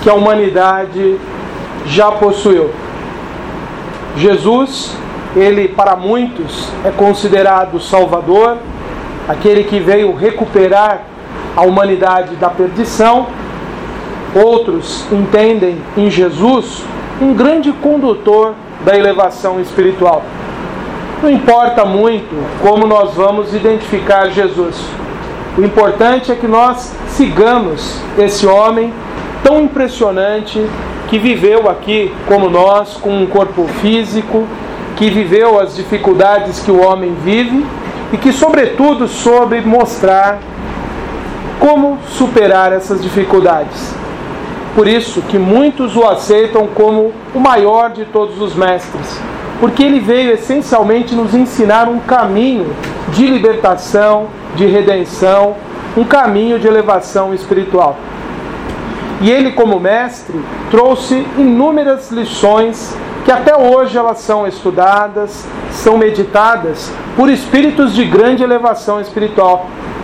que a humanidade já possuiu. Jesus, ele para muitos é considerado o Salvador, aquele que veio recuperar a humanidade da perdição. Outros entendem em Jesus um grande condutor da elevação espiritual. Não importa muito como nós vamos identificar Jesus. O importante é que nós sigamos esse homem tão impressionante que viveu aqui como nós, com um corpo físico, que viveu as dificuldades que o homem vive e que, sobretudo, soube mostrar como superar essas dificuldades. Por isso que muitos o aceitam como o maior de todos os mestres, porque ele veio essencialmente nos ensinar um caminho de libertação, de redenção, um caminho de elevação espiritual. E ele, como mestre, trouxe inúmeras lições que até hoje elas são estudadas, são meditadas por espíritos de grande elevação espiritual.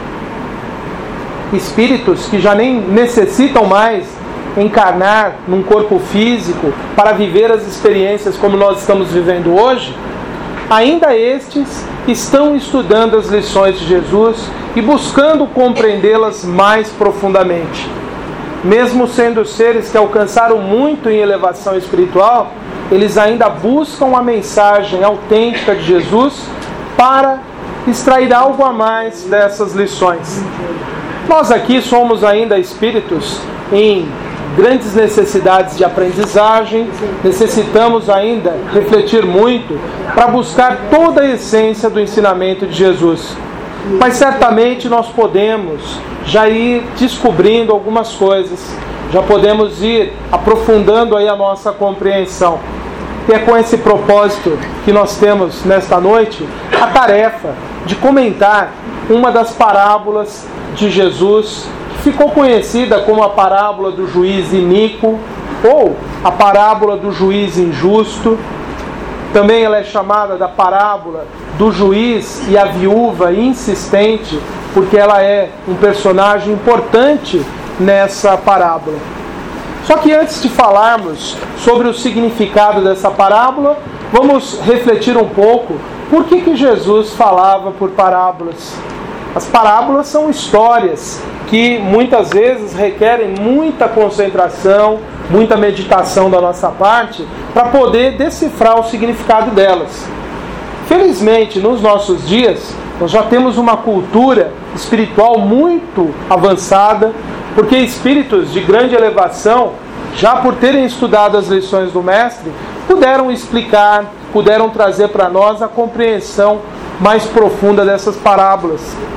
Espíritos que já nem necessitam mais encarnar num corpo físico para viver as experiências como nós estamos vivendo hoje, ainda estes estão estudando as lições de Jesus e buscando compreendê-las mais profundamente. Mesmo sendo seres que alcançaram muito em elevação espiritual, eles ainda buscam a mensagem autêntica de Jesus para extrair algo a mais dessas lições. Nós aqui somos ainda espíritos em grandes necessidades de aprendizagem, necessitamos ainda refletir muito para buscar toda a essência do ensinamento de Jesus. Mas certamente nós podemos já ir descobrindo algumas coisas, já podemos ir aprofundando aí a nossa compreensão. E é com esse propósito que nós temos nesta noite a tarefa de comentar uma das parábolas de Jesus, que ficou conhecida como a parábola do juiz iníquo, ou a parábola do juiz injusto. Também ela é chamada da parábola do juiz e a viúva insistente, porque ela é um personagem importante nessa parábola. Só que antes de falarmos sobre o significado dessa parábola, vamos refletir um pouco por que Jesus falava por parábolas. As parábolas são histórias que muitas vezes requerem muita concentração, muita meditação da nossa parte para poder decifrar o significado delas. Felizmente, nos nossos dias, nós já temos uma cultura espiritual muito avançada, porque espíritos de grande elevação, já por terem estudado as lições do Mestre, puderam explicar, puderam trazer para nós a compreensão mais profunda dessas parábolas.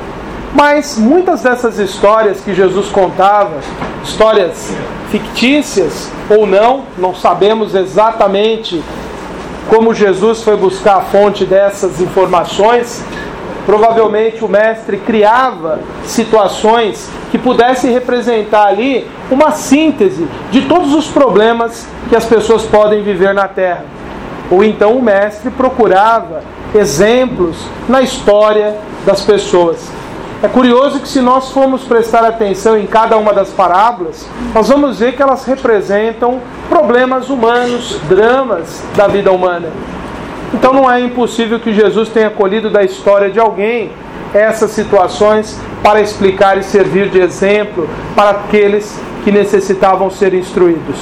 Mas muitas dessas histórias que Jesus contava, histórias fictícias ou não sabemos exatamente como Jesus foi buscar a fonte dessas informações. Provavelmente o mestre criava situações que pudessem representar ali uma síntese de todos os problemas que as pessoas podem viver na Terra. Ou então o mestre procurava exemplos na história das pessoas. É curioso que, se nós formos prestar atenção em cada uma das parábolas, nós vamos ver que elas representam problemas humanos, dramas da vida humana. Então não é impossível que Jesus tenha colhido da história de alguém essas situações para explicar e servir de exemplo para aqueles que necessitavam ser instruídos.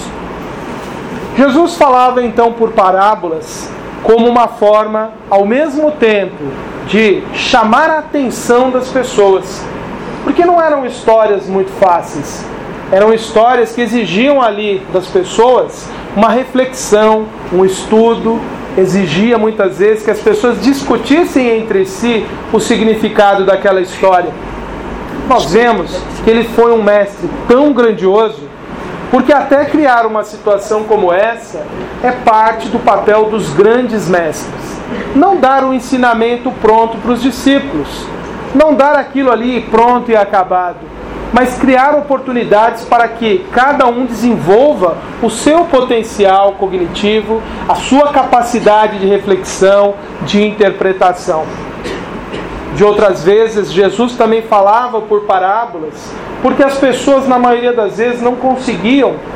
Jesus falava então por parábolas como uma forma, ao mesmo tempo, de chamar a atenção das pessoas. Porque não eram histórias muito fáceis. Eram histórias que exigiam ali das pessoas uma reflexão, um estudo. Exigia muitas vezes que as pessoas discutissem entre si o significado daquela história. Nós vemos que ele foi um mestre tão grandioso, porque até criar uma situação como essa é parte do papel dos grandes mestres. Não dar um ensinamento pronto para os discípulos, não dar aquilo ali pronto e acabado, mas criar oportunidades para que cada um desenvolva o seu potencial cognitivo, a sua capacidade de reflexão, de interpretação. De outras vezes, Jesus também falava por parábolas, porque as pessoas, na maioria das vezes, não conseguiam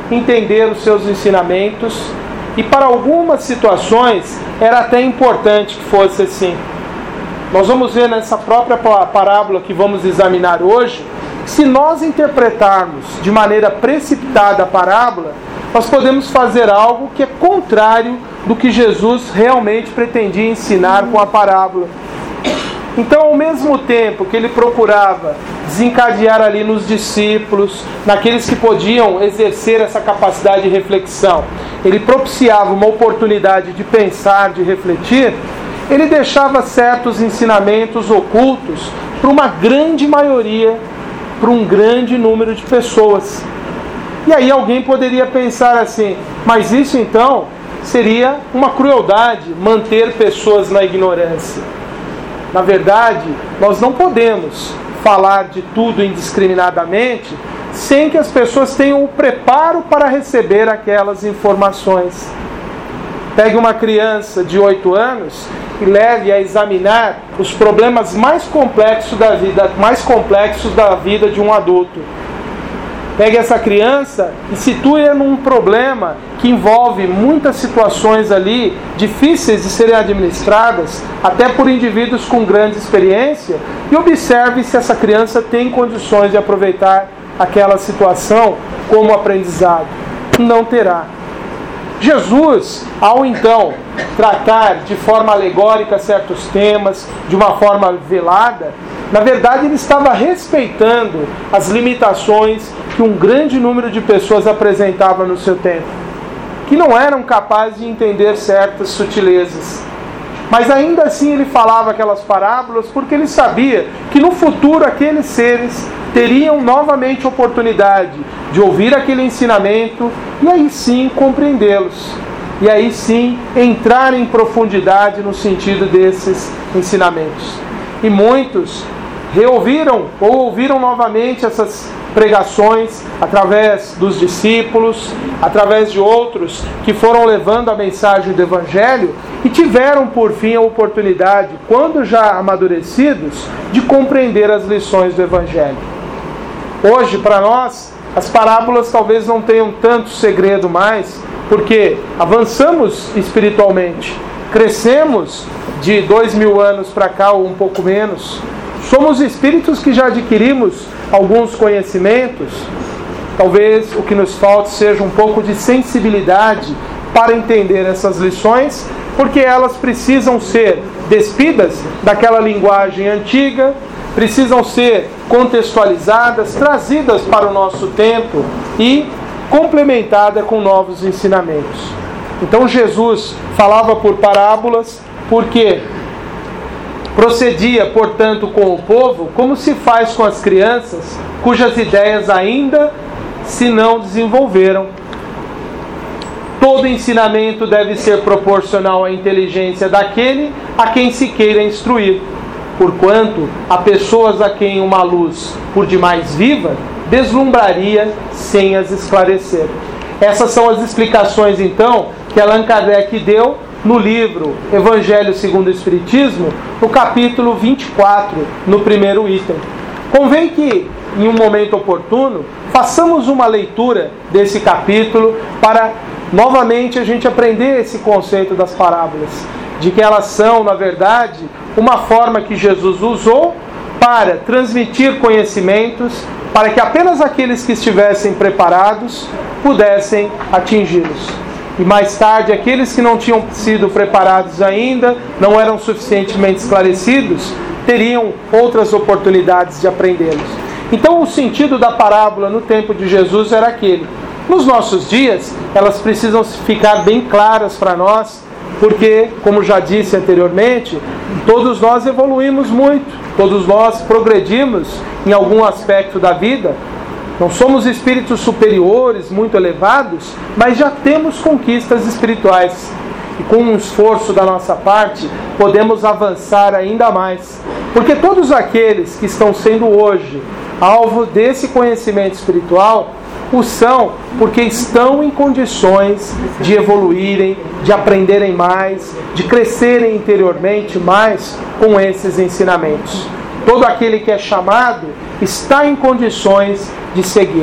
entender os seus ensinamentos, e para algumas situações era até importante que fosse assim. Nós vamos ver nessa própria parábola que vamos examinar hoje, que se nós interpretarmos de maneira precipitada a parábola, nós podemos fazer algo que é contrário do que Jesus realmente pretendia ensinar com a parábola. Então, ao mesmo tempo que ele procurava desencadear ali nos discípulos, naqueles que podiam exercer essa capacidade de reflexão, ele propiciava uma oportunidade de pensar, de refletir, ele deixava certos ensinamentos ocultos para uma grande maioria, para um grande número de pessoas. E aí alguém poderia pensar assim, mas isso então seria uma crueldade, manter pessoas na ignorância. Na verdade, nós não podemos falar de tudo indiscriminadamente sem que as pessoas tenham o preparo para receber aquelas informações. Pegue uma criança de 8 anos e leve a examinar os problemas mais complexos da vida de um adulto. Pegue essa criança e situe-a num problema que envolve muitas situações ali difíceis de serem administradas, até por indivíduos com grande experiência, e observe se essa criança tem condições de aproveitar aquela situação como aprendizado. Não terá. Jesus, ao então tratar de forma alegórica certos temas, de uma forma velada, na verdade ele estava respeitando as limitações que um grande número de pessoas apresentava no seu tempo, que não eram capazes de entender certas sutilezas. Mas ainda assim ele falava aquelas parábolas porque ele sabia que no futuro aqueles seres teriam novamente oportunidade de ouvir aquele ensinamento e aí sim compreendê-los. E aí sim entrar em profundidade no sentido desses ensinamentos. E muitos reouviram ou ouviram novamente essas pregações através dos discípulos, através de outros que foram levando a mensagem do Evangelho e tiveram por fim a oportunidade, quando já amadurecidos, de compreender as lições do Evangelho. Hoje, para nós, as parábolas talvez não tenham tanto segredo mais, porque avançamos espiritualmente, crescemos de 2000 anos para cá ou um pouco menos, somos espíritos que já adquirimos alguns conhecimentos. Talvez o que nos falte seja um pouco de sensibilidade para entender essas lições, porque elas precisam ser despidas daquela linguagem antiga, precisam ser contextualizadas, trazidas para o nosso tempo e complementadas com novos ensinamentos. Então Jesus falava por parábolas porque procedia, portanto, com o povo como se faz com as crianças cujas ideias ainda se não desenvolveram. Todo ensinamento deve ser proporcional à inteligência daquele a quem se queira instruir, porquanto há pessoas a quem uma luz, por demais viva, deslumbraria sem as esclarecer. Essas são as explicações, então, que Allan Kardec deu no livro Evangelho segundo o Espiritismo, no capítulo 24, no primeiro item. Convém que, em um momento oportuno, façamos uma leitura desse capítulo para, novamente, a gente aprender esse conceito das parábolas, de que elas são, na verdade, uma forma que Jesus usou para transmitir conhecimentos, para que apenas aqueles que estivessem preparados pudessem atingi-los. E mais tarde, aqueles que não tinham sido preparados ainda, não eram suficientemente esclarecidos, teriam outras oportunidades de aprendê-los. Então, o sentido da parábola no tempo de Jesus era aquele. Nos nossos dias, elas precisam ficar bem claras para nós, porque, como já disse anteriormente, todos nós evoluímos muito, todos nós progredimos em algum aspecto da vida. Não somos espíritos superiores, muito elevados, mas já temos conquistas espirituais. E com um esforço da nossa parte, podemos avançar ainda mais. Porque todos aqueles que estão sendo hoje alvo desse conhecimento espiritual, o são porque estão em condições de evoluírem, de aprenderem mais, de crescerem interiormente mais com esses ensinamentos. Todo aquele que é chamado está em condições de seguir.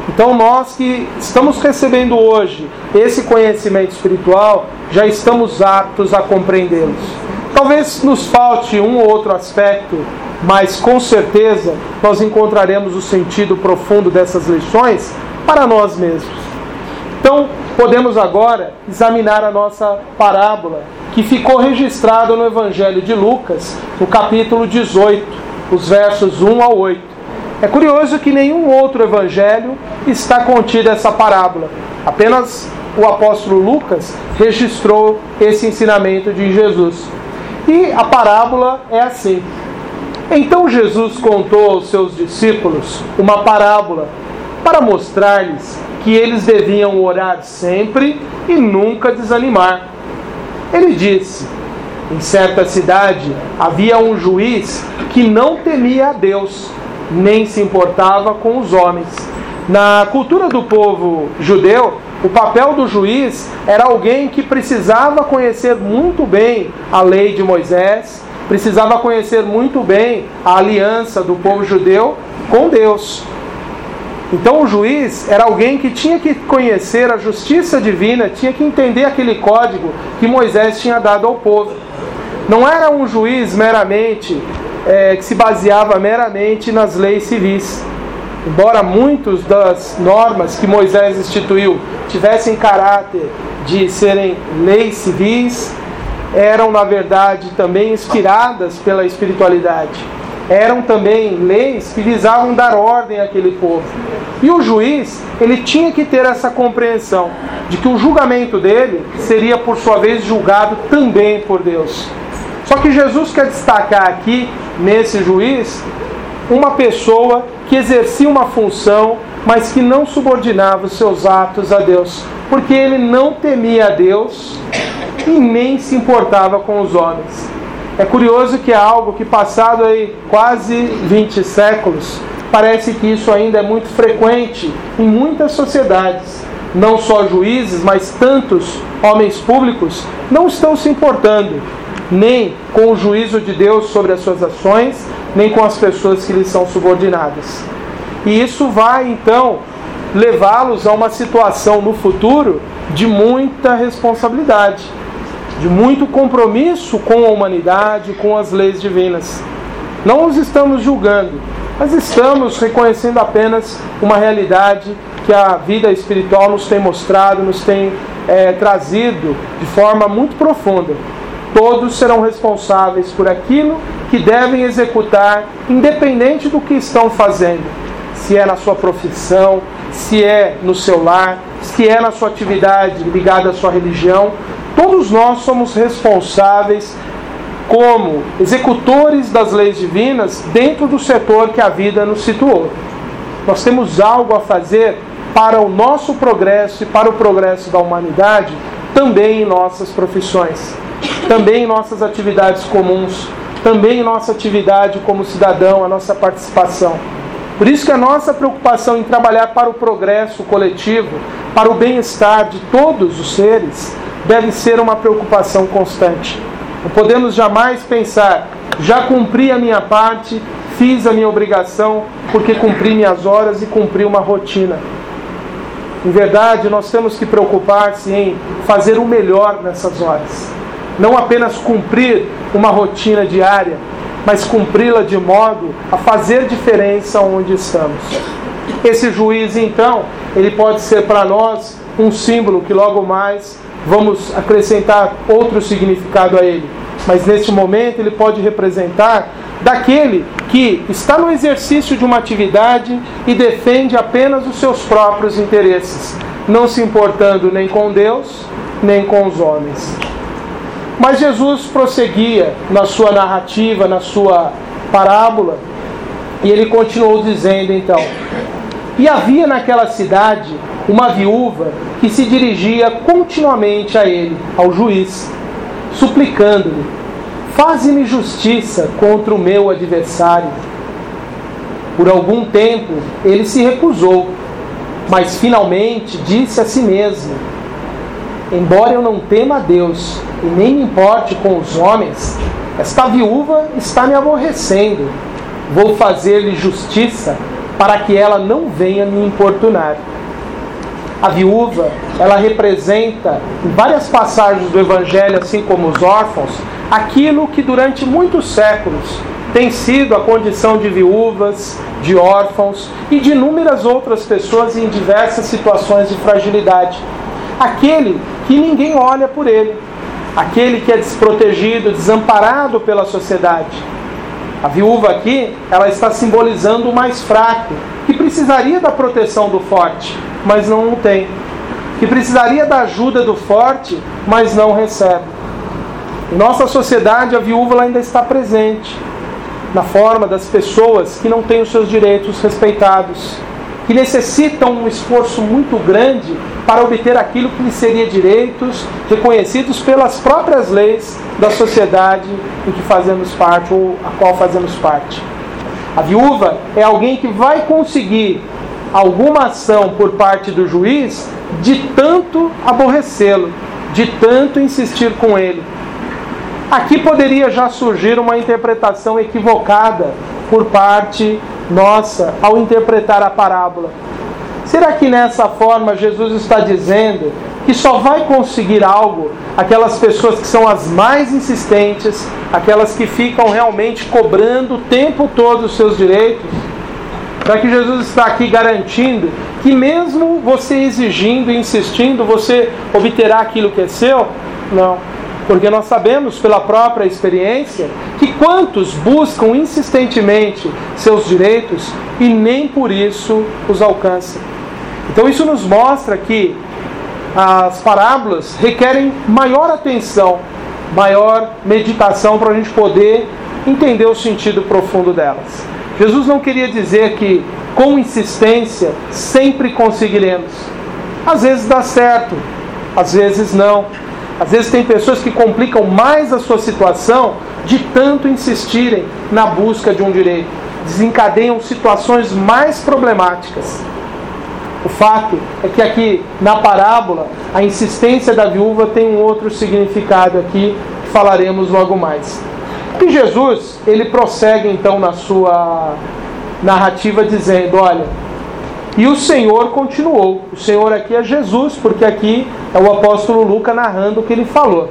Então nós que estamos recebendo hoje esse conhecimento espiritual, já estamos aptos a compreendê-los. Talvez nos falte um ou outro aspecto, mas com certeza nós encontraremos o sentido profundo dessas lições para nós mesmos. Então, podemos agora examinar a nossa parábola, que ficou registrada no Evangelho de Lucas, no capítulo 18, os versos 1 ao 8. É curioso que nenhum outro evangelho está contida essa parábola. Apenas o apóstolo Lucas registrou esse ensinamento de Jesus. E a parábola é assim. Então Jesus contou aos seus discípulos uma parábola para mostrar-lhes que eles deviam orar sempre e nunca desanimar. Ele disse: em certa cidade havia um juiz que não temia a Deus, nem se importava com os homens. Na cultura do povo judeu, o papel do juiz era alguém que precisava conhecer muito bem a lei de Moisés, precisava conhecer muito bem a aliança do povo judeu com Deus. Então o juiz era alguém que tinha que conhecer a justiça divina, tinha que entender aquele código que Moisés tinha dado ao povo. Não era um juiz meramente que se baseava meramente nas leis civis. Embora muitas das normas que Moisés instituiu tivessem caráter de serem leis civis, eram na verdade também inspiradas pela espiritualidade. Eram também leis que visavam dar ordem àquele povo. E o juiz, ele tinha que ter essa compreensão de que o julgamento dele seria por sua vez julgado também por Deus. Só que Jesus quer destacar aqui, nesse juiz, uma pessoa que exercia uma função, mas que não subordinava os seus atos a Deus, porque ele não temia a Deus e nem se importava com os homens. É curioso que é algo que, passado aí quase 20 séculos, parece que isso ainda é muito frequente em muitas sociedades. Não só juízes, mas tantos homens públicos não estão se importando nem com o juízo de Deus sobre as suas ações, nem com as pessoas que lhes são subordinadas. E isso vai, então, levá-los a uma situação no futuro de muita responsabilidade, de muito compromisso com a humanidade, com as leis divinas. Não os estamos julgando, mas estamos reconhecendo apenas uma realidade que a vida espiritual nos tem mostrado, nos tem trazido de forma muito profunda. Todos serão responsáveis por aquilo que devem executar, independente do que estão fazendo. Se é na sua profissão, se é no seu lar, se é na sua atividade ligada à sua religião, todos nós somos responsáveis como executores das leis divinas dentro do setor que a vida nos situou. Nós temos algo a fazer para o nosso progresso e para o progresso da humanidade, também em nossas profissões, também em nossas atividades comuns, também em nossa atividade como cidadão, a nossa participação. Por isso que a nossa preocupação em trabalhar para o progresso coletivo, para o bem-estar de todos os seres, deve ser uma preocupação constante. Não podemos jamais pensar: já cumpri a minha parte, fiz a minha obrigação, porque cumpri minhas horas e cumpri uma rotina. Em verdade, nós temos que preocupar-se em fazer o melhor nessas horas. Não apenas cumprir uma rotina diária, mas cumpri-la de modo a fazer diferença onde estamos. Esse juiz, então, ele pode ser para nós um símbolo que logo mais vamos acrescentar outro significado a ele. Mas neste momento ele pode representar daquele que está no exercício de uma atividade e defende apenas os seus próprios interesses, não se importando nem com Deus, nem com os homens. Mas Jesus prosseguia na sua narrativa, na sua parábola, e ele continuou dizendo então: e havia naquela cidade uma viúva que se dirigia continuamente a ele, ao juiz, suplicando-lhe: faze-me justiça contra o meu adversário. Por algum tempo ele se recusou, mas finalmente disse a si mesmo: embora eu não tema a Deus e nem me importe com os homens, esta viúva está me aborrecendo. Vou fazer-lhe justiça para que ela não venha me importunar. A viúva, ela representa, em várias passagens do Evangelho, assim como os órfãos, aquilo que durante muitos séculos tem sido a condição de viúvas, de órfãos e de inúmeras outras pessoas em diversas situações de fragilidade. Aquele que ninguém olha por ele, aquele que é desprotegido, desamparado pela sociedade. A viúva aqui, ela está simbolizando o mais fraco, que precisaria da proteção do forte, mas não o tem. Que precisaria da ajuda do forte, mas não recebe. Em nossa sociedade, a viúva ela ainda está presente, na forma das pessoas que não têm os seus direitos respeitados, que necessitam um esforço muito grande para obter aquilo que lhes seria direitos reconhecidos pelas próprias leis da sociedade em que fazemos parte ou a qual fazemos parte. A viúva é alguém que vai conseguir alguma ação por parte do juiz de tanto aborrecê-lo, de tanto insistir com ele. Aqui poderia já surgir uma interpretação equivocada por parte nossa ao interpretar a parábola. Será que nessa forma Jesus está dizendo que só vai conseguir algo aquelas pessoas que são as mais insistentes, aquelas que ficam realmente cobrando o tempo todo os seus direitos? Será que Jesus está aqui garantindo que mesmo você exigindo e insistindo, você obterá aquilo que é seu? Não. Porque nós sabemos pela própria experiência que quantos buscam insistentemente seus direitos e nem por isso os alcançam. Então isso nos mostra que as parábolas requerem maior atenção, maior meditação para a gente poder entender o sentido profundo delas. Jesus não queria dizer que com insistência sempre conseguiremos. Às vezes dá certo, às vezes não. Às vezes tem pessoas que complicam mais a sua situação de tanto insistirem na busca de um direito. Desencadeiam situações mais problemáticas. O fato é que aqui na parábola a insistência da viúva tem um outro significado aqui que falaremos logo mais. E Jesus, ele prossegue então na sua narrativa dizendo, olha, e o Senhor continuou. O Senhor aqui é Jesus, porque aqui é o apóstolo Lucas narrando o que ele falou.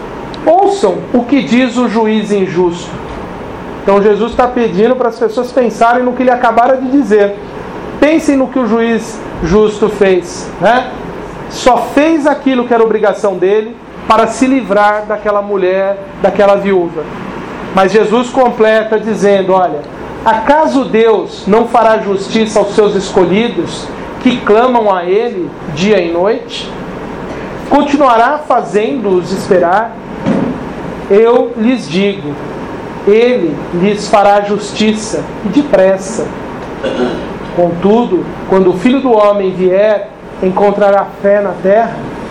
Ouçam o que diz o juiz injusto. Então Jesus está pedindo para as pessoas pensarem no que ele acabara de dizer. Pensem no que o juiz justo fez, né? Só fez aquilo que era obrigação dele para se livrar daquela mulher, daquela viúva. Mas Jesus completa dizendo, olha, acaso Deus não fará justiça aos seus escolhidos que clamam a Ele dia e noite? Continuará fazendo-os esperar? Eu lhes digo, Ele lhes fará justiça e depressa. Contudo, quando o Filho do Homem vier, encontrará fé na terra?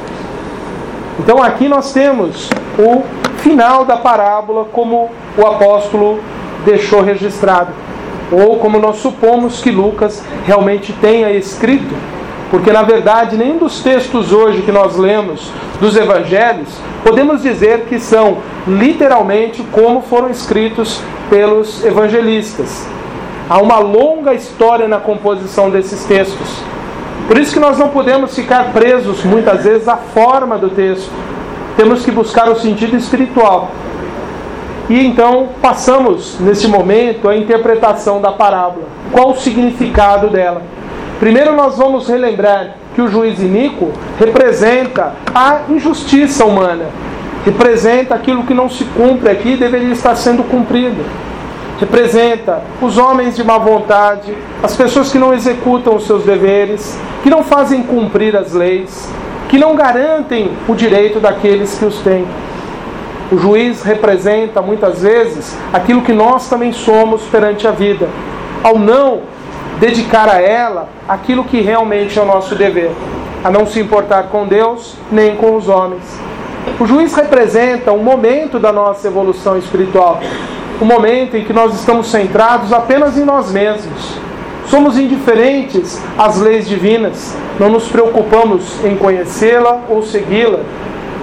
Então aqui nós temos o final da parábola como o apóstolo deixou registrado, ou como nós supomos que Lucas realmente tenha escrito, porque na verdade nenhum dos textos hoje que nós lemos dos evangelhos podemos dizer que são literalmente como foram escritos pelos evangelistas. Há uma longa história na composição desses textos. Por isso que nós não podemos ficar presos muitas vezes à forma do texto. Temos que buscar o sentido espiritual. E então passamos nesse momento a interpretação da parábola. Qual o significado dela? Primeiro nós vamos relembrar que o juiz iníquo representa a injustiça humana. Representa aquilo que não se cumpre aqui e deveria estar sendo cumprido. Representa os homens de má vontade, as pessoas que não executam os seus deveres, que não fazem cumprir as leis, que não garantem o direito daqueles que os têm. O juiz representa, muitas vezes, aquilo que nós também somos perante a vida, ao não dedicar a ela aquilo que realmente é o nosso dever, a não se importar com Deus nem com os homens. O juiz representa um momento da nossa evolução espiritual, um momento em que nós estamos centrados apenas em nós mesmos. Somos indiferentes às leis divinas, não nos preocupamos em conhecê-la ou segui-la.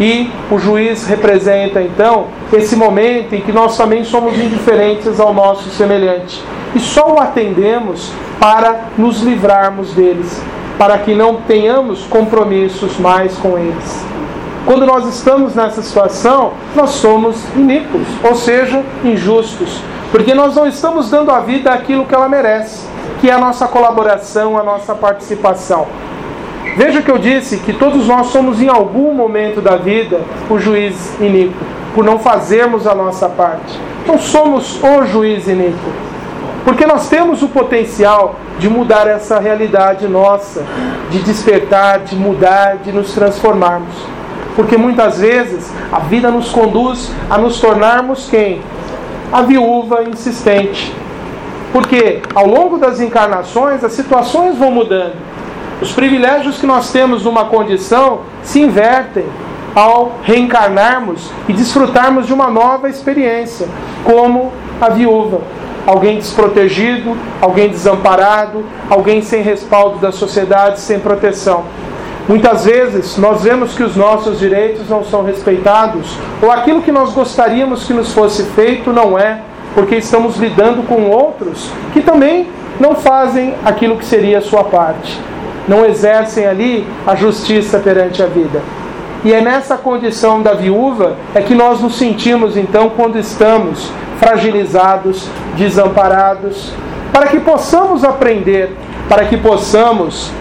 E o juiz representa, então, esse momento em que nós também somos indiferentes ao nosso semelhante. E só o atendemos para nos livrarmos deles, para que não tenhamos compromissos mais com eles. Quando nós estamos nessa situação, nós somos iníquos, ou seja, injustos, porque nós não estamos dando à vida aquilo que ela merece, que é a nossa colaboração, a nossa participação. Veja que eu disse que todos nós somos em algum momento da vida o juiz iníquo, por não fazermos a nossa parte. Não somos o juiz iníquo, porque nós temos o potencial de mudar essa realidade nossa, de despertar, de mudar, de nos transformarmos. Porque muitas vezes a vida nos conduz a nos tornarmos quem? A viúva insistente. Porque ao longo das encarnações as situações vão mudando. Os privilégios que nós temos numa condição se invertem ao reencarnarmos e desfrutarmos de uma nova experiência, como a viúva. Alguém desprotegido, alguém desamparado, alguém sem respaldo da sociedade, sem proteção. Muitas vezes nós vemos que os nossos direitos não são respeitados, ou aquilo que nós gostaríamos que nos fosse feito não é, porque estamos lidando com outros que também não fazem aquilo que seria a sua parte. Não exercem ali a justiça perante a vida. E é nessa condição da viúva é que nós nos sentimos então quando estamos fragilizados, desamparados, para que possamos aprender, para que possamos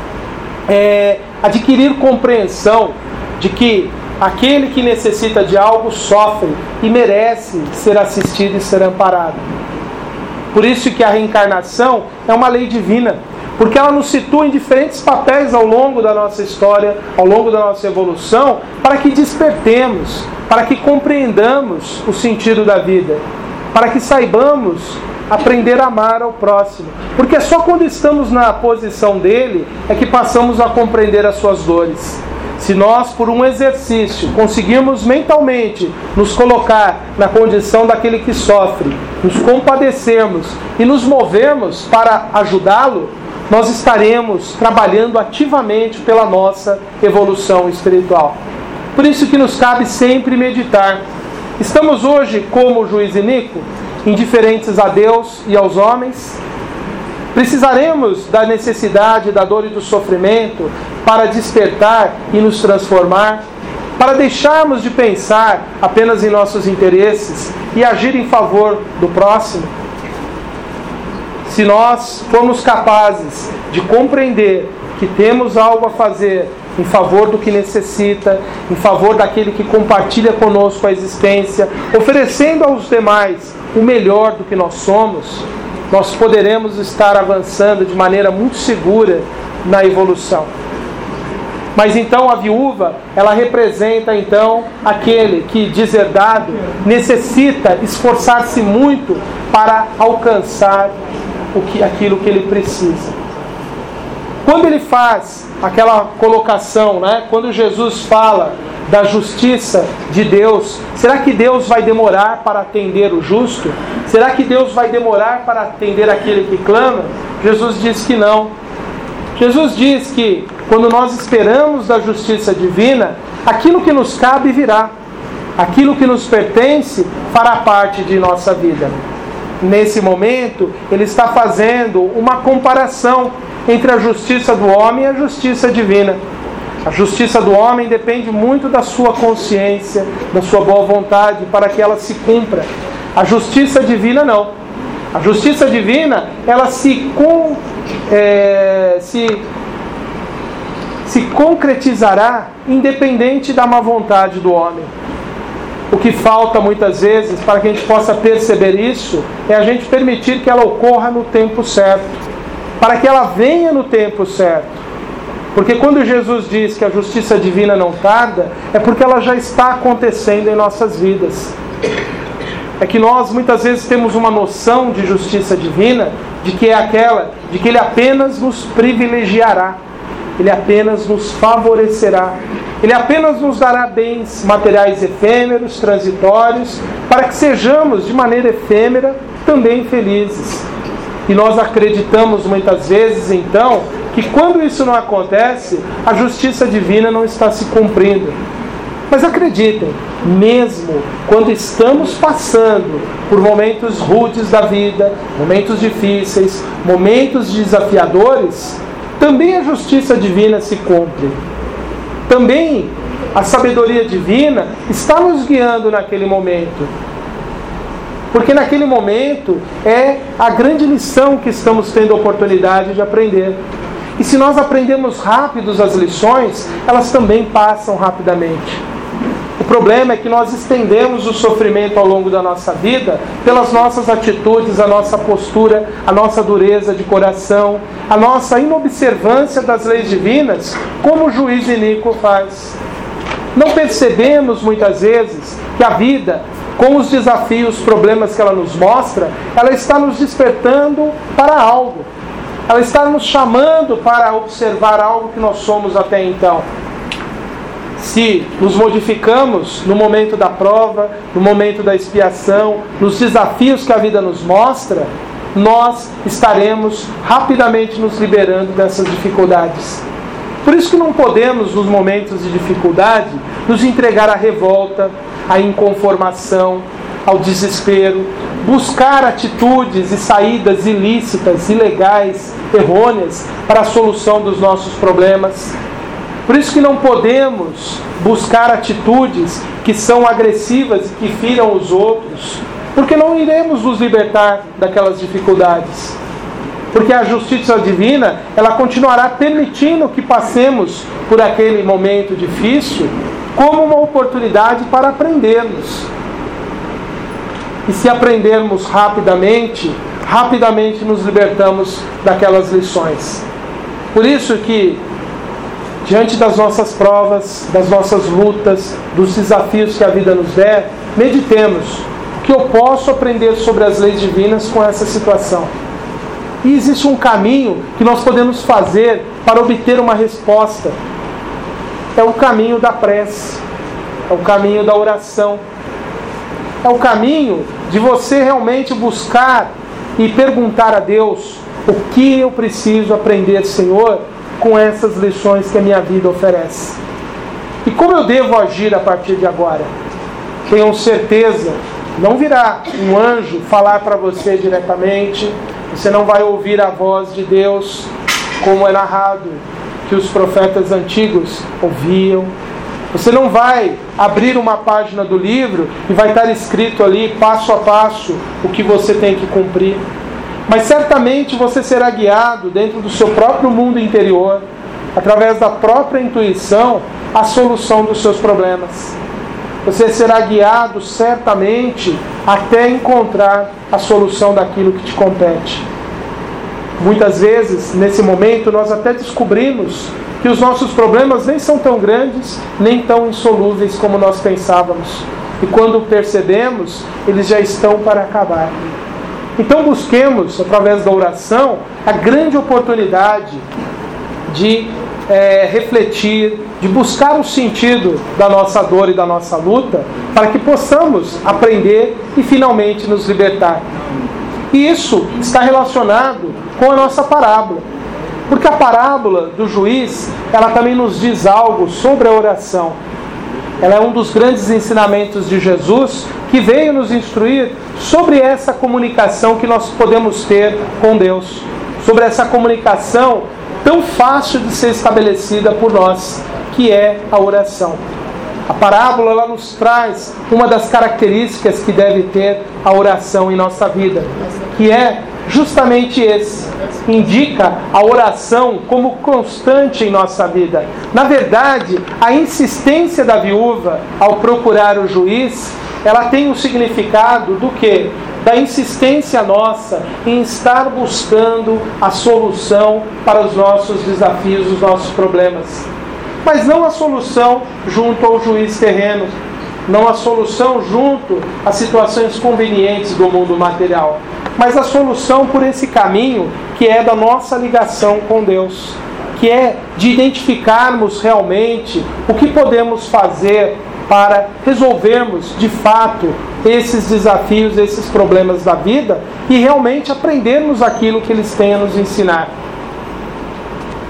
adquirir compreensão de que aquele que necessita de algo sofre e merece ser assistido e ser amparado. Por isso que a reencarnação é uma lei divina, porque ela nos situa em diferentes papéis ao longo da nossa história, ao longo da nossa evolução, para que despertemos, para que compreendamos o sentido da vida, para que saibamos aprender a amar ao próximo. Porque é só quando estamos na posição dele é que passamos a compreender as suas dores. Se nós, por um exercício, conseguirmos mentalmente nos colocar na condição daquele que sofre, nos compadecermos e nos movermos para ajudá-lo, nós estaremos trabalhando ativamente pela nossa evolução espiritual. Por isso que nos cabe sempre meditar. Estamos hoje como juiz iníquo, indiferentes a Deus e aos homens? Precisaremos da necessidade, da dor e do sofrimento para despertar e nos transformar, para deixarmos de pensar apenas em nossos interesses e agir em favor do próximo? Se nós formos capazes de compreender que temos algo a fazer em favor do que necessita, em favor daquele que compartilha conosco a existência, oferecendo aos demais o melhor do que nós somos, nós poderemos estar avançando de maneira muito segura na evolução. Mas então a viúva, ela representa então aquele que, deserdado, necessita esforçar-se muito para alcançar aquilo que ele precisa. Quando ele faz aquela colocação, quando Jesus fala da justiça de Deus, será que Deus vai demorar para atender o justo? Será que Deus vai demorar para atender aquele que clama? Jesus diz que não. Jesus diz que quando nós esperamos da justiça divina, aquilo que nos cabe virá. Aquilo que nos pertence fará parte de nossa vida. Nesse momento, ele está fazendo uma comparação entre a justiça do homem e a justiça divina. A justiça do homem depende muito da sua consciência, da sua boa vontade, para que ela se cumpra. A justiça divina não. A justiça divina, ela se concretizará independente da má vontade do homem. O que falta muitas vezes para que a gente possa perceber isso é a gente permitir que ela ocorra no tempo certo, para que ela venha no tempo certo. Porque quando Jesus diz que a justiça divina não tarda, é porque ela já está acontecendo em nossas vidas. É que nós muitas vezes temos uma noção de justiça divina, de que é aquela, de que Ele apenas nos privilegiará, Ele apenas nos favorecerá, Ele apenas nos dará bens materiais efêmeros, transitórios, para que sejamos de maneira efêmera também felizes. E nós acreditamos muitas vezes então que quando isso não acontece, a justiça divina não está se cumprindo. Mas acreditem, mesmo quando estamos passando por momentos rudes da vida, momentos difíceis, momentos desafiadores, também a justiça divina se cumpre. Também a sabedoria divina está nos guiando naquele momento. Porque naquele momento é a grande lição que estamos tendo a oportunidade de aprender. E se nós aprendemos rápido as lições, elas também passam rapidamente. O problema é que nós estendemos o sofrimento ao longo da nossa vida pelas nossas atitudes, a nossa postura, a nossa dureza de coração, a nossa inobservância das leis divinas, como o juiz iníquo faz. Não percebemos muitas vezes que a vida, com os desafios, os problemas que ela nos mostra, ela está nos despertando para algo. Ela está nos chamando para observar algo que nós somos até então. Se nos modificamos no momento da prova, no momento da expiação, nos desafios que a vida nos mostra, nós estaremos rapidamente nos liberando dessas dificuldades. Por isso que não podemos, nos momentos de dificuldade, nos entregar à revolta, à inconformação, ao desespero, buscar atitudes e saídas ilícitas, ilegais, errôneas para a solução dos nossos problemas. Por isso que não podemos buscar atitudes que são agressivas e que firam os outros, porque não iremos nos libertar daquelas dificuldades. Porque a justiça divina, ela continuará permitindo que passemos por aquele momento difícil como uma oportunidade para aprendermos. E se aprendermos rapidamente nos libertamos daquelas lições. Por isso que, diante das nossas provas, das nossas lutas, dos desafios que a vida nos der, meditemos o que eu posso aprender sobre as leis divinas com essa situação. E existe um caminho que nós podemos fazer para obter uma resposta. É o caminho da prece, é o caminho da oração. É o caminho de você realmente buscar e perguntar a Deus o que eu preciso aprender, Senhor, com essas lições que a minha vida oferece. E como eu devo agir a partir de agora? Tenham certeza, não virá um anjo falar para você diretamente, você não vai ouvir a voz de Deus, como é narrado que os profetas antigos ouviam. Você não vai abrir uma página do livro e vai estar escrito ali, passo a passo, o que você tem que cumprir. Mas certamente você será guiado dentro do seu próprio mundo interior, através da própria intuição, à solução dos seus problemas. Você será guiado certamente até encontrar a solução daquilo que te compete. Muitas vezes, nesse momento, nós até descobrimos que os nossos problemas nem são tão grandes, nem tão insolúveis como nós pensávamos. E quando percebemos, eles já estão para acabar. Então busquemos, através da oração, a grande oportunidade de refletir, de buscar o sentido da nossa dor e da nossa luta, para que possamos aprender e finalmente nos libertar. E isso está relacionado com a nossa parábola. Porque a parábola do juiz, ela também nos diz algo sobre a oração. Ela é um dos grandes ensinamentos de Jesus, que veio nos instruir sobre essa comunicação que nós podemos ter com Deus. Sobre essa comunicação tão fácil de ser estabelecida por nós, que é a oração. A parábola, ela nos traz uma das características que deve ter a oração em nossa vida, que é justamente esse. Indica a oração como constante em nossa vida. Na verdade, a insistência da viúva ao procurar o juiz, ela tem um significado do quê? Da insistência nossa em estar buscando a solução para os nossos desafios, os nossos problemas. Mas não a solução junto ao juiz terreno, não a solução junto às situações convenientes do mundo material, mas a solução por esse caminho que é da nossa ligação com Deus, que é de identificarmos realmente o que podemos fazer para resolvermos de fato esses desafios, esses problemas da vida e realmente aprendermos aquilo que eles têm a nos ensinar.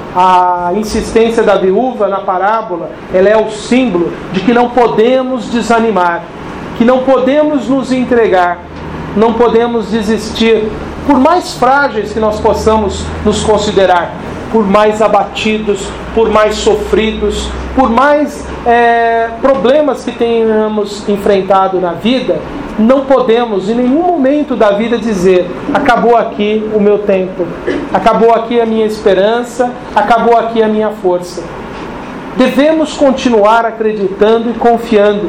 A insistência da viúva na parábola, ela é o símbolo de que não podemos desanimar, que não podemos nos entregar, não podemos desistir, por mais frágeis que nós possamos nos considerar, por mais abatidos, por mais sofridos, por mais problemas que tenhamos enfrentado na vida, não podemos em nenhum momento da vida dizer: acabou aqui o meu tempo, acabou aqui a minha esperança, acabou aqui a minha força. Devemos continuar acreditando e confiando,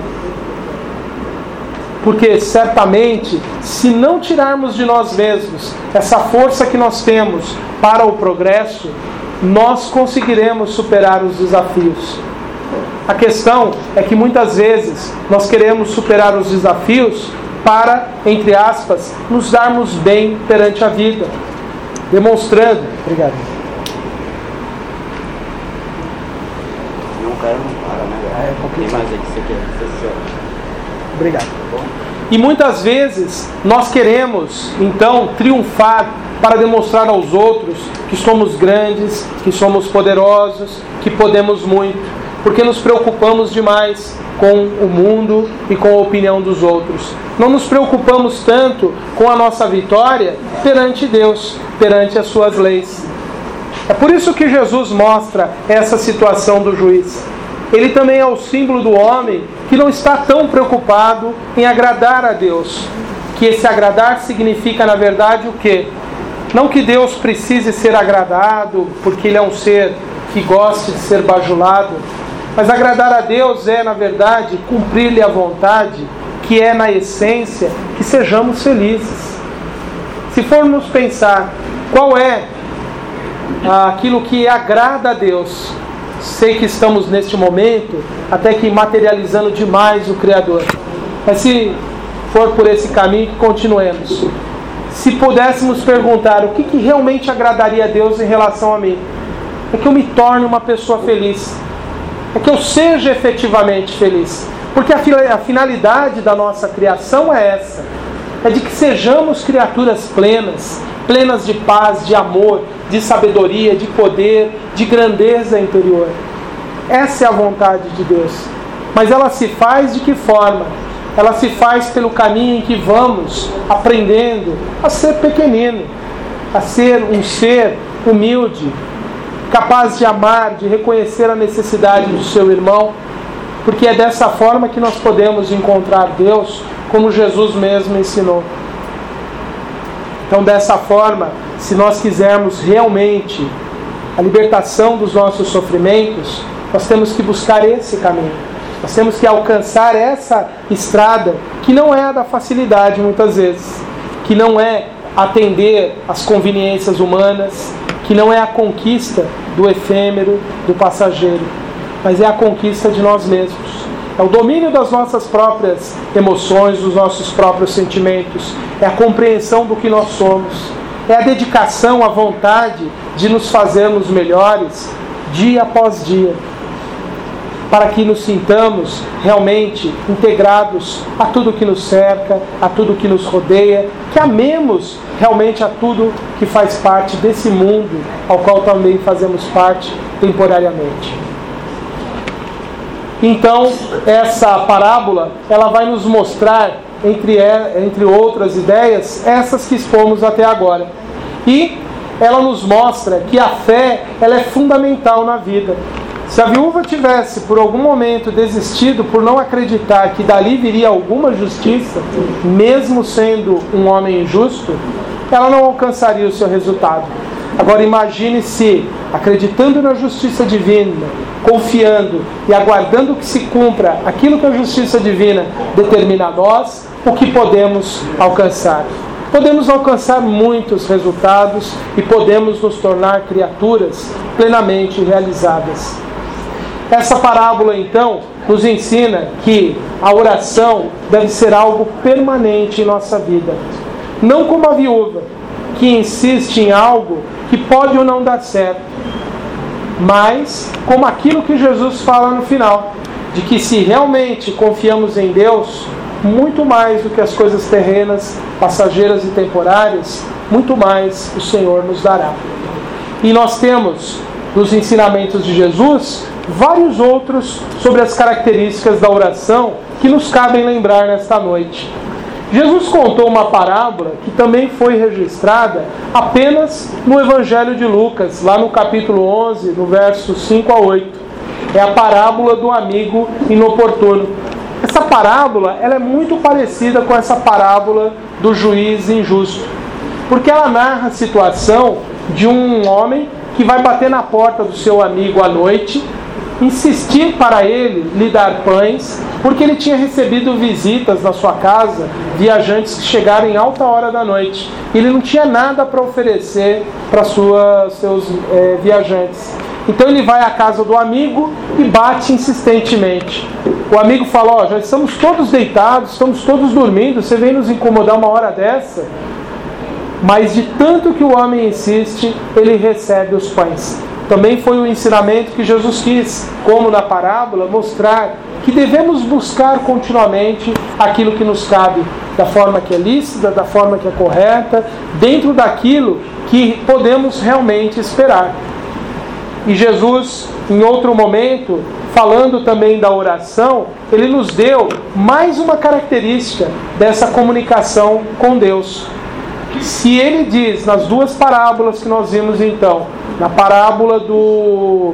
porque certamente, se não tirarmos de nós mesmos essa força que nós temos para o progresso, nós conseguiremos superar os desafios. A questão é que muitas vezes nós queremos superar os desafios para, entre aspas, nos darmos bem perante a vida, demonstrando... Obrigado. Não, cara, não para, né? É complicado. Tem mais aí que você quer. Obrigado. E muitas vezes nós queremos, então, triunfar para demonstrar aos outros que somos grandes, que somos poderosos, que podemos muito, porque nos preocupamos demais com o mundo e com a opinião dos outros. Não nos preocupamos tanto com a nossa vitória perante Deus, perante as suas leis. É por isso que Jesus mostra essa situação do juiz. Ele também é o símbolo do homem que não está tão preocupado em agradar a Deus. Que esse agradar significa, na verdade, o quê? Não que Deus precise ser agradado, porque Ele é um ser que gosta de ser bajulado, mas agradar a Deus é, na verdade, cumprir-lhe a vontade, que é, na essência, que sejamos felizes. Se formos pensar qual é aquilo que agrada a Deus, sei que estamos neste momento até que materializando demais o Criador, mas se for por esse caminho, que continuemos. Se pudéssemos perguntar o que realmente agradaria a Deus em relação a mim, é que eu me torne uma pessoa feliz, é que eu seja efetivamente feliz, porque a finalidade da nossa criação é essa, é de que sejamos criaturas plenas, plenas de paz, de amor, de sabedoria, de poder, de grandeza interior. Essa é a vontade de Deus. Mas ela se faz de que forma? Ela se faz pelo caminho em que vamos aprendendo a ser pequenino, a ser um ser humilde, capaz de amar, de reconhecer a necessidade do seu irmão, porque é dessa forma que nós podemos encontrar Deus, como Jesus mesmo ensinou. Então, dessa forma, se nós quisermos realmente a libertação dos nossos sofrimentos, nós temos que buscar esse caminho. Nós temos que alcançar essa estrada, que não é a da facilidade muitas vezes, que não é atender às conveniências humanas, que não é a conquista do efêmero, do passageiro, mas é a conquista de nós mesmos. É o domínio das nossas próprias emoções, dos nossos próprios sentimentos, é a compreensão do que nós somos, é a dedicação, a vontade de nos fazermos melhores dia após dia, para que nos sintamos realmente integrados a tudo que nos cerca, a tudo que nos rodeia, que amemos realmente a tudo que faz parte desse mundo, ao qual também fazemos parte temporariamente. Então, essa parábola, ela vai nos mostrar, entre outras ideias, essas que expomos até agora. E ela nos mostra que a fé, ela é fundamental na vida. Se a viúva tivesse, por algum momento, desistido por não acreditar que dali viria alguma justiça, mesmo sendo um homem injusto, ela não alcançaria o seu resultado. Agora imagine se, acreditando na justiça divina, confiando e aguardando que se cumpra aquilo que a justiça divina determina a nós, o que podemos alcançar. Podemos alcançar muitos resultados e podemos nos tornar criaturas plenamente realizadas. Essa parábola, então, nos ensina que a oração deve ser algo permanente em nossa vida. Não como a viúva, que insiste em algo que pode ou não dar certo, mas como aquilo que Jesus fala no final, de que se realmente confiamos em Deus, muito mais do que as coisas terrenas, passageiras e temporárias, muito mais o Senhor nos dará. E nós temos dos ensinamentos de Jesus, vários outros sobre as características da oração que nos cabem lembrar nesta noite. Jesus contou uma parábola que também foi registrada apenas no Evangelho de Lucas, lá no capítulo 11, no versos 5 a 8. É a parábola do amigo inoportuno. Essa parábola ela é muito parecida com essa parábola do juiz injusto, porque ela narra a situação de um homem que vai bater na porta do seu amigo à noite, insistir para ele lhe dar pães, porque ele tinha recebido visitas na sua casa, viajantes que chegaram em alta hora da noite. Ele não tinha nada para oferecer para seus viajantes. Então ele vai à casa do amigo e bate insistentemente. O amigo fala: já estamos todos deitados, estamos todos dormindo, você vem nos incomodar uma hora dessa? Mas de tanto que o homem insiste, ele recebe os pães. Também foi o ensinamento que Jesus quis, como na parábola, mostrar que devemos buscar continuamente aquilo que nos cabe, da forma que é lícita, da forma que é correta, dentro daquilo que podemos realmente esperar. E Jesus, em outro momento, falando também da oração, ele nos deu mais uma característica dessa comunicação com Deus. Se ele diz nas duas parábolas que nós vimos então, na parábola do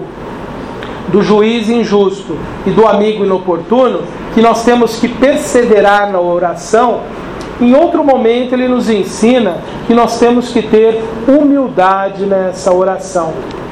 juiz injusto e do amigo inoportuno, que nós temos que perseverar na oração, em outro momento ele nos ensina que nós temos que ter humildade nessa oração.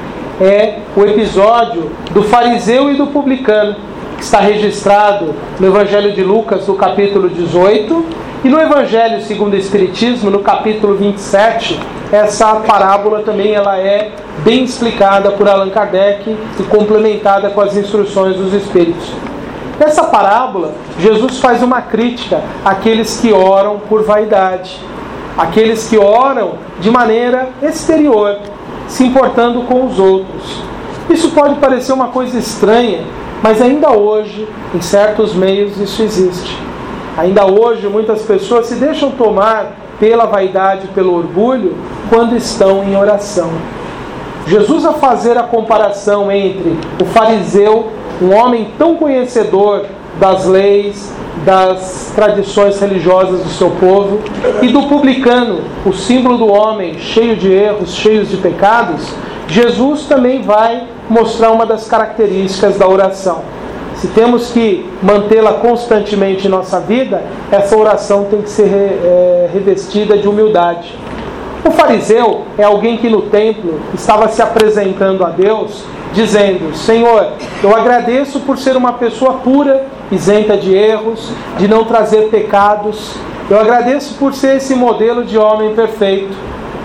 É o episódio do fariseu e do publicano, que está registrado no Evangelho de Lucas, no capítulo 18, e no Evangelho segundo o Espiritismo, no capítulo 27, essa parábola também ela é bem explicada por Allan Kardec e complementada com as instruções dos Espíritos. Nessa parábola, Jesus faz uma crítica àqueles que oram por vaidade, aqueles que oram de maneira exterior, se importando com os outros. Isso pode parecer uma coisa estranha, mas ainda hoje, em certos meios, isso existe. Ainda hoje, muitas pessoas se deixam tomar pela vaidade, pelo orgulho, quando estão em oração. Jesus, a fazer a comparação entre o fariseu, um homem tão conhecedor das leis, das tradições religiosas do seu povo, e do publicano, o símbolo do homem cheio de erros, cheio de pecados, Jesus também vai mostrar uma das características da oração. Se temos que mantê-la constantemente em nossa vida, essa oração tem que ser revestida de humildade. O fariseu é alguém que no templo estava se apresentando a Deus, dizendo: Senhor, eu agradeço por ser uma pessoa pura, isenta de erros, de não trazer pecados. Eu agradeço por ser esse modelo de homem perfeito.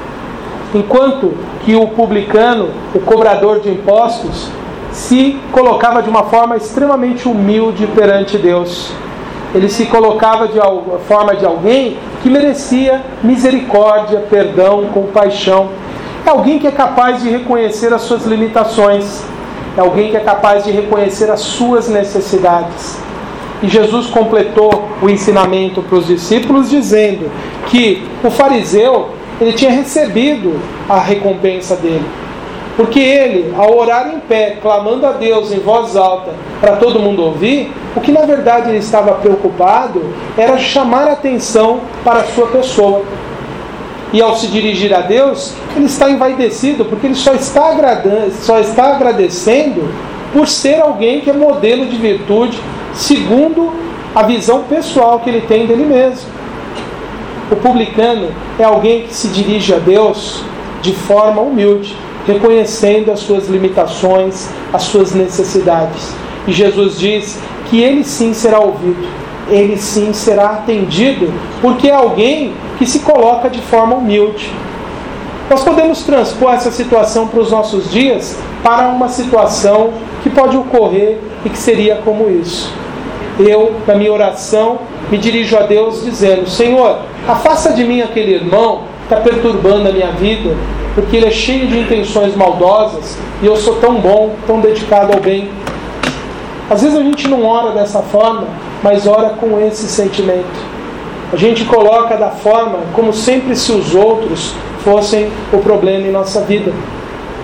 Enquanto que o publicano, o cobrador de impostos, se colocava de uma forma extremamente humilde perante Deus. Ele se colocava de forma de alguém que merecia misericórdia, perdão, compaixão. É alguém que é capaz de reconhecer as suas limitações. É alguém que é capaz de reconhecer as suas necessidades. E Jesus completou o ensinamento para os discípulos dizendo que o fariseu ele tinha recebido a recompensa dele. Porque ele, ao orar em pé, clamando a Deus em voz alta para todo mundo ouvir, o que na verdade ele estava preocupado era chamar a atenção para a sua pessoa. E ao se dirigir a Deus, ele está envaidecido, porque ele só está agradecendo por ser alguém que é modelo de virtude, segundo a visão pessoal que ele tem dele mesmo. O publicano é alguém que se dirige a Deus de forma humilde, reconhecendo as suas limitações, as suas necessidades. E Jesus diz que ele sim será ouvido, ele sim será atendido, porque é alguém que se coloca de forma humilde. Nós podemos transpor essa situação para os nossos dias, para uma situação que pode ocorrer e que seria como isso. Eu, na minha oração, me dirijo a Deus dizendo: Senhor, afasta de mim aquele irmão que está perturbando a minha vida, porque ele é cheio de intenções maldosas e eu sou tão bom, tão dedicado ao bem. Às vezes a gente não ora dessa forma, mas ora com esse sentimento. A gente coloca da forma como sempre se os outros fossem o problema em nossa vida.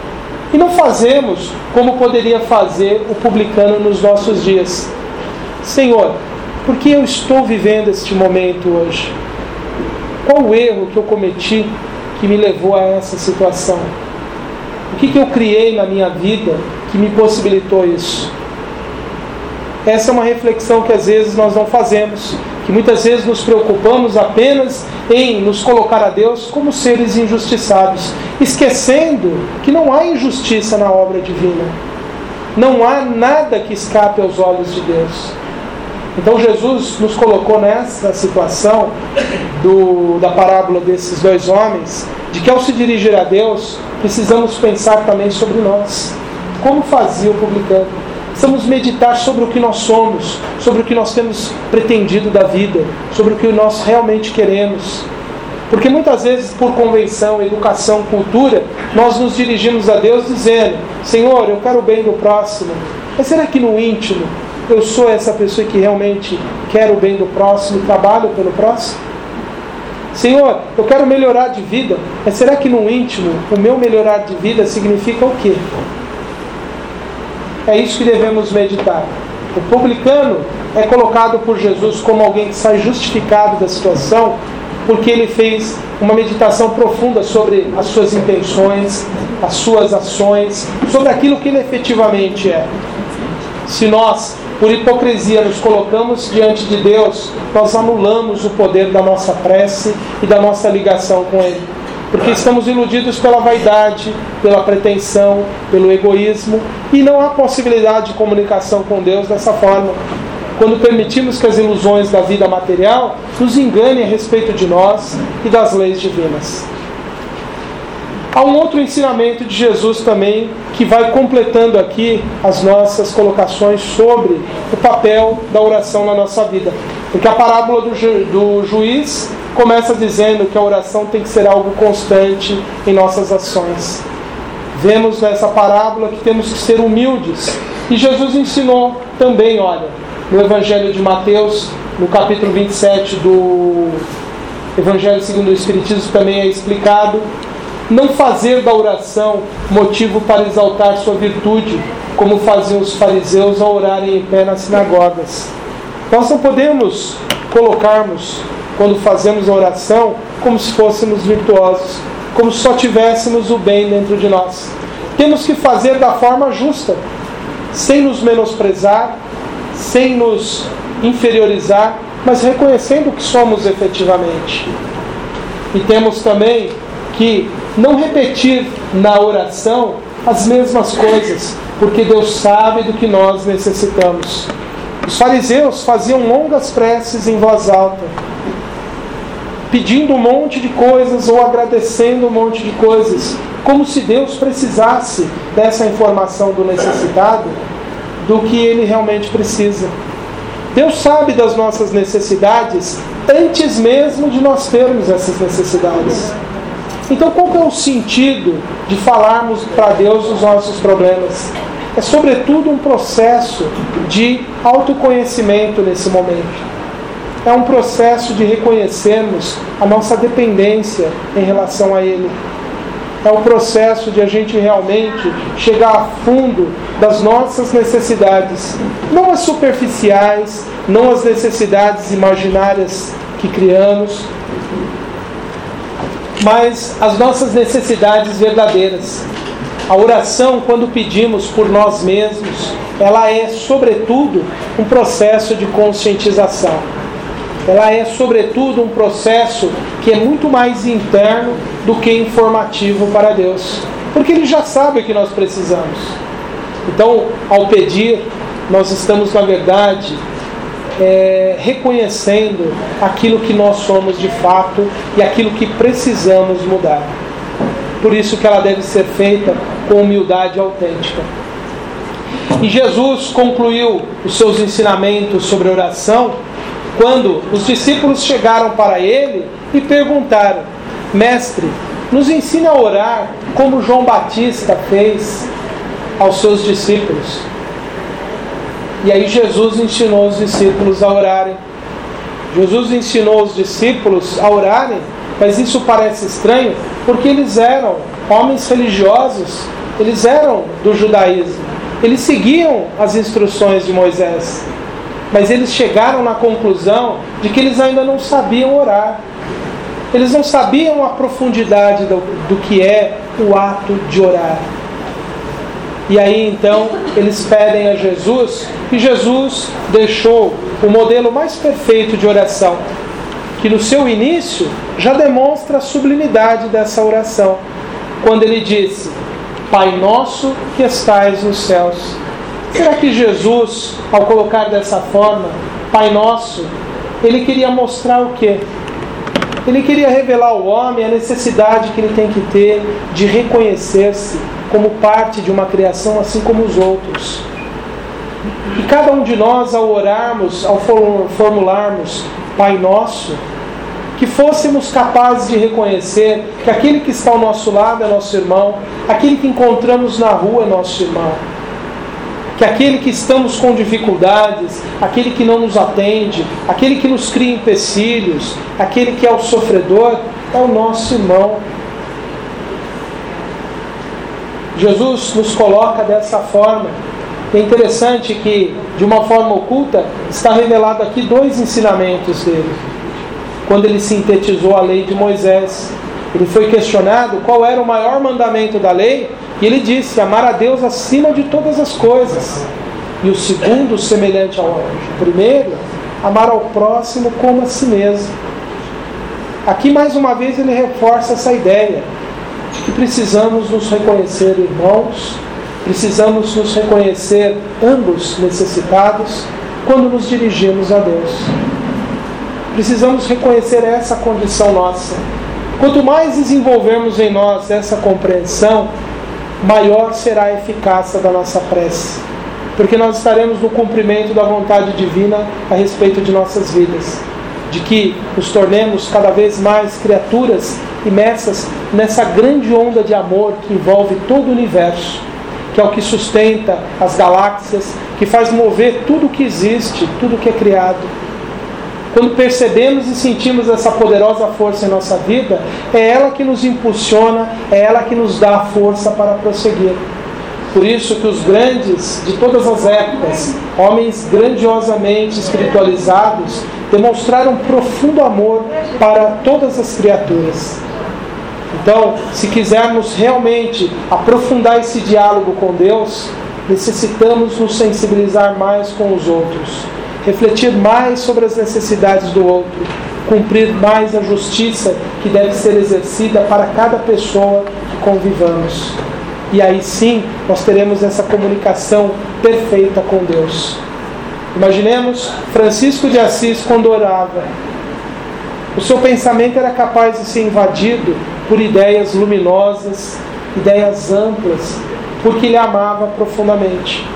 E não fazemos como poderia fazer o publicano nos nossos dias. Senhor, por que eu estou vivendo este momento hoje? Qual o erro que eu cometi que me levou a essa situação? O que eu criei na minha vida que me possibilitou isso? Essa é uma reflexão que às vezes nós não fazemos, que muitas vezes nos preocupamos apenas em nos colocar a Deus como seres injustiçados, esquecendo que não há injustiça na obra divina. Não há nada que escape aos olhos de Deus. Então Jesus nos colocou nessa situação da parábola desses dois homens, de que ao se dirigir a Deus, precisamos pensar também sobre nós. Como fazia o publicano? Precisamos meditar sobre o que nós somos, sobre o que nós temos pretendido da vida, sobre o que nós realmente queremos. Porque muitas vezes, por convenção, educação, cultura, nós nos dirigimos a Deus dizendo: Senhor, eu quero o bem do próximo. Mas será que no íntimo eu sou essa pessoa que realmente quer o bem do próximo e trabalho pelo próximo? Senhor, eu quero melhorar de vida, mas será que no íntimo o meu melhorar de vida significa o quê? É isso que devemos meditar. O publicano é colocado por Jesus como alguém que sai justificado da situação, porque ele fez uma meditação profunda sobre as suas intenções, as suas ações, sobre aquilo que ele efetivamente é. Se nós, por hipocrisia, nos colocamos diante de Deus, nós anulamos o poder da nossa prece e da nossa ligação com Ele. Porque estamos iludidos pela vaidade, pela pretensão, pelo egoísmo, e não há possibilidade de comunicação com Deus dessa forma. Quando permitimos que as ilusões da vida material nos enganem a respeito de nós e das leis divinas. Há um outro ensinamento de Jesus também, que vai completando aqui as nossas colocações sobre o papel da oração na nossa vida. Porque a parábola do juiz começa dizendo que a oração tem que ser algo constante em nossas ações. Vemos nessa parábola que temos que ser humildes. E Jesus ensinou também, olha, no Evangelho de Mateus, no capítulo 27 do Evangelho segundo o Espiritismo, também é explicado: não fazer da oração motivo para exaltar sua virtude, como faziam os fariseus ao orarem em pé nas sinagogas. Nós não podemos colocarmos, quando fazemos a oração, como se fôssemos virtuosos, como se só tivéssemos o bem dentro de nós. Temos que fazer da forma justa, sem nos menosprezar, sem nos inferiorizar, mas reconhecendo o que somos efetivamente. E temos também que não repetir na oração as mesmas coisas, porque Deus sabe do que nós necessitamos. Os fariseus faziam longas preces em voz alta, pedindo um monte de coisas ou agradecendo um monte de coisas, como se Deus precisasse dessa informação do necessitado, do que ele realmente precisa. Deus sabe das nossas necessidades antes mesmo de nós termos essas necessidades. Então, qual que é o sentido de falarmos para Deus os nossos problemas? É, sobretudo, um processo de autoconhecimento nesse momento. É um processo de reconhecermos a nossa dependência em relação a Ele. É um processo de a gente realmente chegar a fundo das nossas necessidades. Não as superficiais, não as necessidades imaginárias que criamos, mas as nossas necessidades verdadeiras. A oração, quando pedimos por nós mesmos, ela é, sobretudo, um processo de conscientização. Ela é, sobretudo, um processo que é muito mais interno do que informativo para Deus. Porque Ele já sabe o que nós precisamos. Então, ao pedir, nós estamos, na verdade, reconhecendo aquilo que nós somos de fato e aquilo que precisamos mudar. Por isso que ela deve ser feita com humildade autêntica. E Jesus concluiu os seus ensinamentos sobre oração quando os discípulos chegaram para ele e perguntaram: Mestre, nos ensina a orar como João Batista fez aos seus discípulos. E aí Jesus ensinou os discípulos a orarem. Jesus ensinou os discípulos a orarem, mas isso parece estranho, porque eles eram homens religiosos eles eram do judaísmo, eles seguiam as instruções de Moisés, mas eles chegaram na conclusão de que eles ainda não sabiam orar. Eles não sabiam a profundidade do que é o ato de orar. E aí então eles pedem a Jesus, e Jesus deixou o modelo mais perfeito de oração, que no seu início já demonstra a sublimidade dessa oração, quando ele disse: Pai nosso que estais nos céus. Será que Jesus, ao colocar dessa forma, Pai nosso, ele queria mostrar o quê? Ele queria revelar ao homem a necessidade que ele tem que ter de reconhecer-se como parte de uma criação assim como os outros. E cada um de nós, ao orarmos, ao formularmos Pai Nosso, que fôssemos capazes de reconhecer que aquele que está ao nosso lado é nosso irmão, aquele que encontramos na rua é nosso irmão, que aquele que estamos com dificuldades, aquele que não nos atende, aquele que nos cria empecilhos, aquele que é o sofredor, é o nosso irmão. Jesus nos coloca dessa forma. É interessante que, de uma forma oculta, está revelado aqui 2 ensinamentos dele. Quando ele sintetizou a lei de Moisés, ele foi questionado qual era o maior mandamento da lei, e ele disse: amar a Deus acima de todas as coisas. E o segundo, semelhante ao primeiro, amar ao próximo como a si mesmo. Aqui, mais uma vez, ele reforça essa ideia de que precisamos nos reconhecer irmãos, precisamos nos reconhecer ambos necessitados quando nos dirigimos a Deus. Precisamos reconhecer essa condição nossa. Quanto mais desenvolvermos em nós essa compreensão, maior será a eficácia da nossa prece, porque nós estaremos no cumprimento da vontade divina a respeito de nossas vidas, de que nos tornemos cada vez mais criaturas imersas nessa grande onda de amor que envolve todo o universo, que é o que sustenta as galáxias, que faz mover tudo o que existe, tudo o que é criado. Quando percebemos e sentimos essa poderosa força em nossa vida, é ela que nos impulsiona, é ela que nos dá a força para prosseguir. Por isso que os grandes de todas as épocas, homens grandiosamente espiritualizados, demonstraram profundo amor para todas as criaturas. Então, se quisermos realmente aprofundar esse diálogo com Deus, necessitamos nos sensibilizar mais com os outros, refletir mais sobre as necessidades do outro, cumprir mais a justiça que deve ser exercida para cada pessoa que convivamos. E aí sim, nós teremos essa comunicação perfeita com Deus. Imaginemos Francisco de Assis quando orava. O seu pensamento era capaz de ser invadido por ideias luminosas, ideias amplas, porque ele amava profundamente.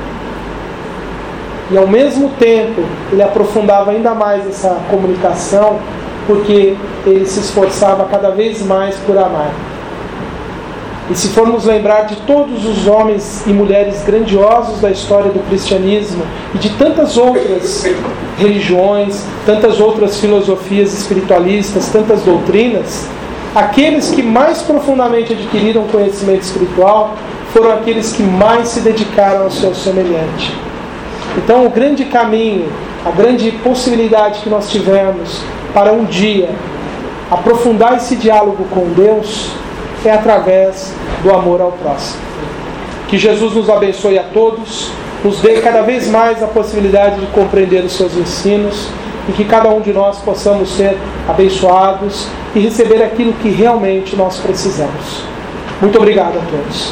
E ao mesmo tempo, ele aprofundava ainda mais essa comunicação, porque ele se esforçava cada vez mais por amar. E se formos lembrar de todos os homens e mulheres grandiosos da história do cristianismo e de tantas outras religiões, tantas outras filosofias espiritualistas, tantas doutrinas, aqueles que mais profundamente adquiriram conhecimento espiritual foram aqueles que mais se dedicaram ao seu semelhante. Então, o grande caminho, a grande possibilidade que nós tivemos para um dia aprofundar esse diálogo com Deus é através do amor ao próximo. Que Jesus nos abençoe a todos, nos dê cada vez mais a possibilidade de compreender os seus ensinos e que cada um de nós possamos ser abençoados e receber aquilo que realmente nós precisamos. Muito obrigado a todos.